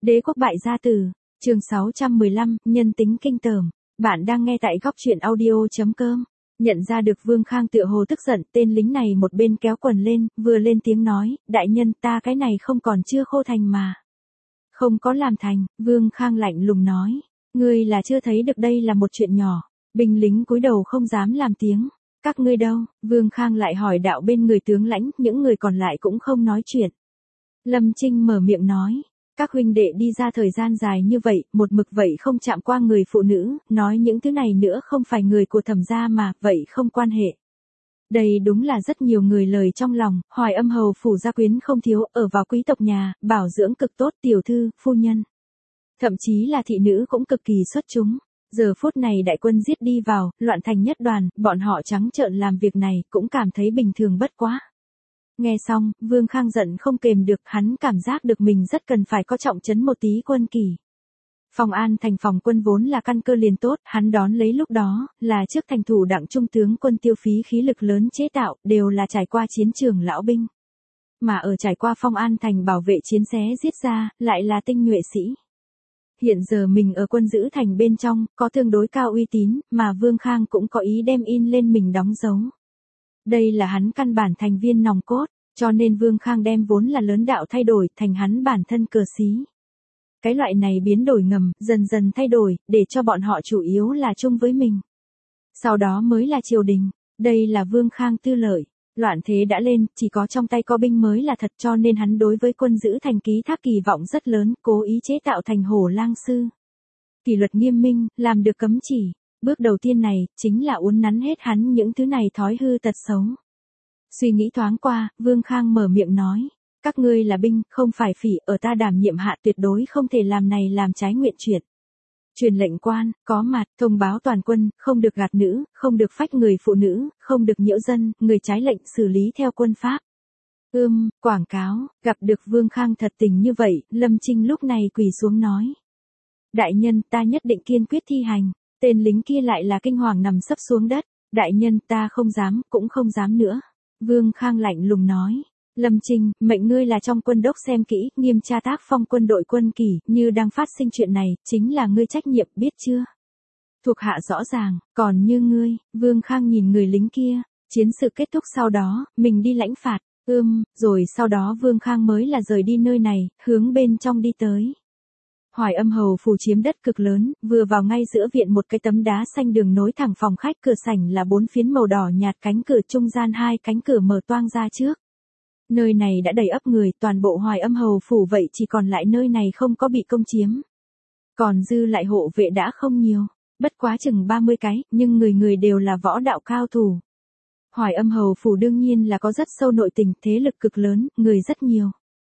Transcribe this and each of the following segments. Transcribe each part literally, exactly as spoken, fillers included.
Đế quốc bại gia tử, chương sáu trăm mười lăm, nhân tính kinh tởm. Bạn đang nghe tại góc truyện audio.com. Nhận ra được Vương Khang tựa hồ tức giận, tên lính này một bên kéo quần lên, vừa lên tiếng nói, đại nhân ta cái này không còn chưa khô thành mà. Không có làm thành, Vương Khang lạnh lùng nói, ngươi là chưa thấy được đây là một chuyện nhỏ. Binh lính cúi đầu không dám làm tiếng. Các ngươi đâu? Vương Khang lại hỏi đạo bên người tướng lãnh, những người còn lại cũng không nói chuyện. Lâm Trinh mở miệng nói. Các huynh đệ đi ra thời gian dài như vậy, một mực vậy không chạm qua người phụ nữ, nói những thứ này nữa không phải người của Thẩm gia mà, vậy không quan hệ. Đây đúng là rất nhiều người lời trong lòng, Hoài Âm hầu phủ gia quyến không thiếu, ở vào quý tộc nhà, bảo dưỡng cực tốt, tiểu thư, phu nhân. Thậm chí là thị nữ cũng cực kỳ xuất chúng. Giờ phút này đại quân giết đi vào, loạn thành nhất đoàn, bọn họ trắng trợn làm việc này, cũng cảm thấy bình thường bất quá. Nghe xong, Vương Khang giận không kềm được, hắn cảm giác được mình rất cần phải có trọng trấn một tí quân kỳ. Phòng An thành phòng quân vốn là căn cơ liền tốt, hắn đón lấy lúc đó, là trước thành thủ đặng trung tướng quân tiêu phí khí lực lớn chế tạo, đều là trải qua chiến trường lão binh. Mà ở trải qua Phong An thành bảo vệ chiến xé giết ra, lại là tinh nhuệ sĩ. Hiện giờ mình ở quân giữ thành bên trong, có tương đối cao uy tín, mà Vương Khang cũng có ý đem in lên mình đóng dấu. Đây là hắn căn bản thành viên nòng cốt, cho nên Vương Khang đem vốn là lớn đạo thay đổi thành hắn bản thân cờ xí. Cái loại này biến đổi ngầm, dần dần thay đổi, để cho bọn họ chủ yếu là chung với mình. Sau đó mới là triều đình, đây là Vương Khang tư lợi. Loạn thế đã lên, chỉ có trong tay có binh mới là thật, cho nên hắn đối với quân giữ thành ký thác kỳ vọng rất lớn, cố ý chế tạo thành hổ lang sư. Kỷ luật nghiêm minh, làm được cấm chỉ. Bước đầu tiên này, chính là uốn nắn hết hắn những thứ này thói hư tật xấu. Suy nghĩ thoáng qua, Vương Khang mở miệng nói, các ngươi là binh, không phải phỉ, ở ta đảm nhiệm hạ tuyệt đối không thể làm này làm trái nguyện chuyện. Truyền lệnh quan, có mặt, thông báo toàn quân, không được gạt nữ, không được phách người phụ nữ, không được nhiễu dân, người trái lệnh xử lý theo quân pháp. Ưm, quảng cáo, gặp được Vương Khang thật tình như vậy, Lâm Trinh lúc này quỳ xuống nói. Đại nhân ta nhất định kiên quyết thi hành, tên lính kia lại là kinh hoàng nằm sấp xuống đất, đại nhân ta không dám, cũng không dám nữa. Vương Khang lạnh lùng nói. Lâm Trinh, mệnh ngươi là trong quân đốc xem kỹ, nghiêm tra tác phong quân đội quân kỳ, như đang phát sinh chuyện này, chính là ngươi trách nhiệm, biết chưa? Thuộc hạ rõ ràng, còn như ngươi, Vương Khang nhìn người lính kia, chiến sự kết thúc sau đó, mình đi lãnh phạt, ưm, rồi sau đó Vương Khang mới là rời đi nơi này, hướng bên trong đi tới. Hoài Âm hầu phủ chiếm đất cực lớn, vừa vào ngay giữa viện một cái tấm đá xanh đường nối thẳng phòng khách, cửa sảnh là bốn phiến màu đỏ nhạt, cánh cửa trung gian hai cánh cửa mở toang ra trước. Nơi này đã đầy ắp người, toàn bộ Hoài Âm hầu phủ vậy chỉ còn lại nơi này không có bị công chiếm. Còn dư lại hộ vệ đã không nhiều, bất quá chừng ba mươi cái, nhưng người người đều là võ đạo cao thủ. Hoài Âm hầu phủ đương nhiên là có rất sâu nội tình, thế lực cực lớn, người rất nhiều.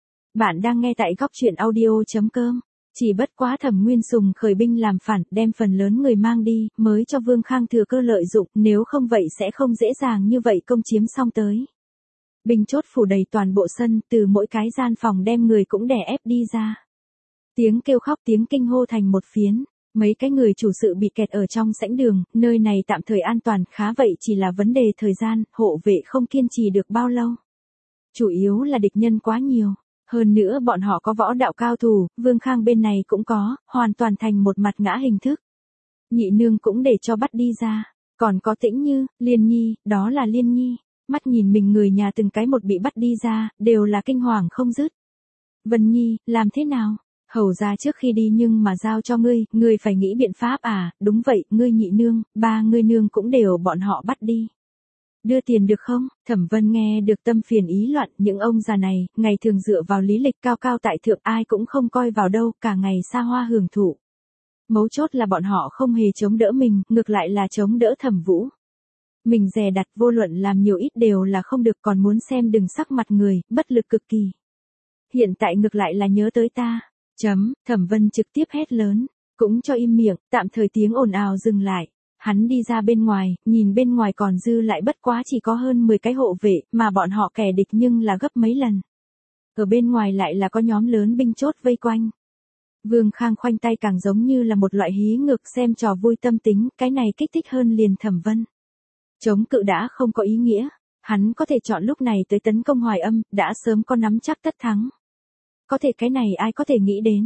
Bạn đang nghe tại góc truyện audio.com. Chỉ bất quá Thẩm Nguyên Sùng khởi binh làm phản, đem phần lớn người mang đi, mới cho Vương Khang thừa cơ lợi dụng, nếu không vậy sẽ không dễ dàng như vậy công chiếm xong tới. Binh chốt phủ đầy toàn bộ sân, từ mỗi cái gian phòng đem người cũng đè ép đi ra. Tiếng kêu khóc tiếng kinh hô thành một phiến, mấy cái người chủ sự bị kẹt ở trong sảnh đường, nơi này tạm thời an toàn, khá vậy chỉ là vấn đề thời gian, hộ vệ không kiên trì được bao lâu. Chủ yếu là địch nhân quá nhiều. Hơn nữa bọn họ có võ đạo cao thủ, Vương Khang bên này cũng có, hoàn toàn thành một mặt ngã hình thức. Nhị nương cũng để cho bắt đi ra, còn có Tĩnh Như, Liên Nhi, đó là Liên Nhi, mắt nhìn mình người nhà từng cái một bị bắt đi ra, đều là kinh hoàng không dứt. Vân Nhi, làm thế nào? Hầu ra trước khi đi nhưng mà giao cho ngươi, ngươi phải nghĩ biện pháp à, đúng vậy, ngươi nhị nương, ba ngươi nương cũng đều bọn họ bắt đi. Đưa tiền được không? Thẩm Vân nghe được tâm phiền ý loạn, những ông già này, ngày thường dựa vào lý lịch cao cao tại thượng ai cũng không coi vào đâu, cả ngày xa hoa hưởng thụ. Mấu chốt là bọn họ không hề chống đỡ mình, ngược lại là chống đỡ Thẩm Vũ. Mình dè đặt vô luận làm nhiều ít đều là không được, còn muốn xem đừng sắc mặt người, bất lực cực kỳ. Hiện tại ngược lại là nhớ tới ta. Chấm, Thẩm Vân trực tiếp hét lớn, cũng cho im miệng, tạm thời tiếng ồn ào dừng lại. Hắn đi ra bên ngoài, nhìn bên ngoài còn dư lại bất quá chỉ có hơn mười cái hộ vệ, mà bọn họ kẻ địch nhưng là gấp mấy lần. Ở bên ngoài lại là có nhóm lớn binh chốt vây quanh. Vương Khang khoanh tay càng giống như là một loại hí ngược xem trò vui tâm tính, cái này kích thích hơn liền Thẩm Vân. Chống cự đã không có ý nghĩa, hắn có thể chọn lúc này tới tấn công Hoài Âm, đã sớm có nắm chắc tất thắng. Có thể cái này ai có thể nghĩ đến.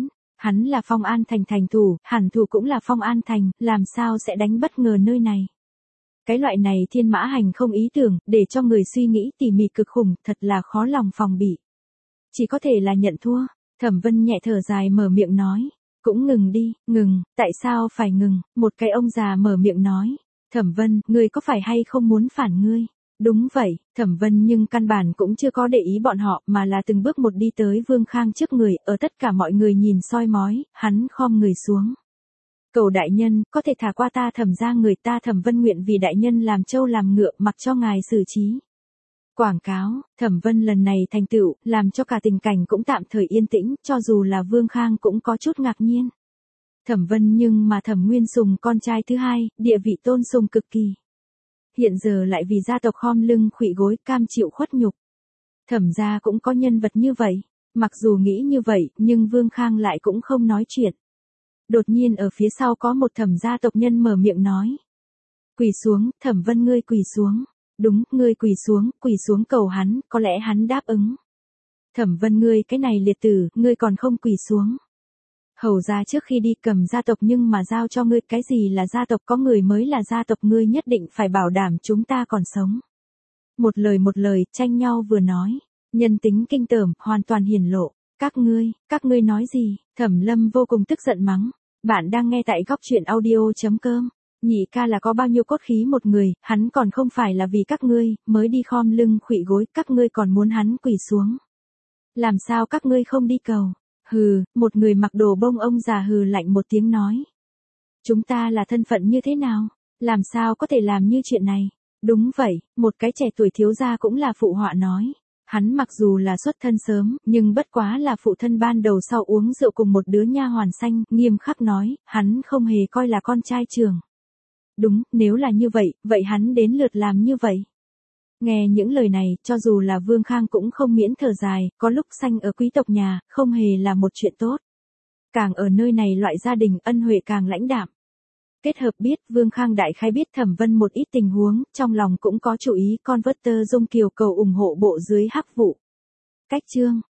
Hắn là Phong An Thành thành thủ, hẳn thủ cũng là Phong An Thành, làm sao sẽ đánh bất ngờ nơi này. Cái loại này thiên mã hành không ý tưởng, để cho người suy nghĩ tỉ mỉ cực khủng, thật là khó lòng phòng bị. Chỉ có thể là nhận thua, Thẩm Vân nhẹ thở dài mở miệng nói. Cũng ngừng đi, ngừng, tại sao phải ngừng, một cái ông già mở miệng nói. Thẩm Vân, ngươi có phải hay không muốn phản ngươi? Đúng vậy, Thẩm Vân nhưng căn bản cũng chưa có để ý bọn họ mà là từng bước một đi tới Vương Khang trước người, ở tất cả mọi người nhìn soi mói, hắn khom người xuống. Cầu đại nhân, có thể thả qua ta Thẩm ra người ta Thẩm Vân nguyện vì đại nhân làm trâu làm ngựa mặc cho ngài xử trí. Quảng cáo, Thẩm Vân lần này thành tựu, làm cho cả tình cảnh cũng tạm thời yên tĩnh, cho dù là Vương Khang cũng có chút ngạc nhiên. Thẩm Vân nhưng mà Thẩm Nguyên Sùng con trai thứ hai, địa vị tôn sùng cực kỳ. Hiện giờ lại vì gia tộc khom lưng khuỵu gối cam chịu khuất nhục. Thẩm gia cũng có nhân vật như vậy, mặc dù nghĩ như vậy, nhưng Vương Khang lại cũng không nói chuyện. Đột nhiên ở phía sau có một Thẩm gia tộc nhân mở miệng nói. Quỳ xuống, Thẩm Vân ngươi quỳ xuống. Đúng, ngươi quỳ xuống, quỳ xuống cầu hắn, có lẽ hắn đáp ứng. Thẩm Vân ngươi cái này liệt tử, ngươi còn không quỳ xuống. Hầu ra trước khi đi cầm gia tộc nhưng mà giao cho ngươi, cái gì là gia tộc, có người mới là gia tộc, ngươi nhất định phải bảo đảm chúng ta còn sống. Một lời một lời, tranh nhau vừa nói, nhân tính kinh tởm, hoàn toàn hiển lộ. Các ngươi, các ngươi nói gì? Thẩm Lâm vô cùng tức giận mắng. Bạn đang nghe tại góc truyện audio chấm com. Nhị ca là có bao nhiêu cốt khí một người, hắn còn không phải là vì các ngươi, mới đi khom lưng khuỵu gối, các ngươi còn muốn hắn quỳ xuống. Làm sao các ngươi không đi cầu? Hừ, một người mặc đồ bông ông già hừ lạnh một tiếng nói. Chúng ta là thân phận như thế nào? Làm sao có thể làm như chuyện này? Đúng vậy, một cái trẻ tuổi thiếu gia cũng là phụ họa nói. Hắn mặc dù là xuất thân sớm, nhưng bất quá là phụ thân ban đầu sau uống rượu cùng một đứa nha hoàn xanh, nghiêm khắc nói, hắn không hề coi là con trai trưởng. Đúng, nếu là như vậy, vậy hắn đến lượt làm như vậy. Nghe những lời này, cho dù là Vương Khang cũng không miễn thở dài, có lúc sanh ở quý tộc nhà, không hề là một chuyện tốt. Càng ở nơi này loại gia đình ân huệ càng lãnh đạm. Kết hợp biết Vương Khang đại khái biết Thẩm Vân một ít tình huống, trong lòng cũng có chủ ý con vớt tơ Dung Kiều cầu ủng hộ bộ dưới hắc vụ. Cách chương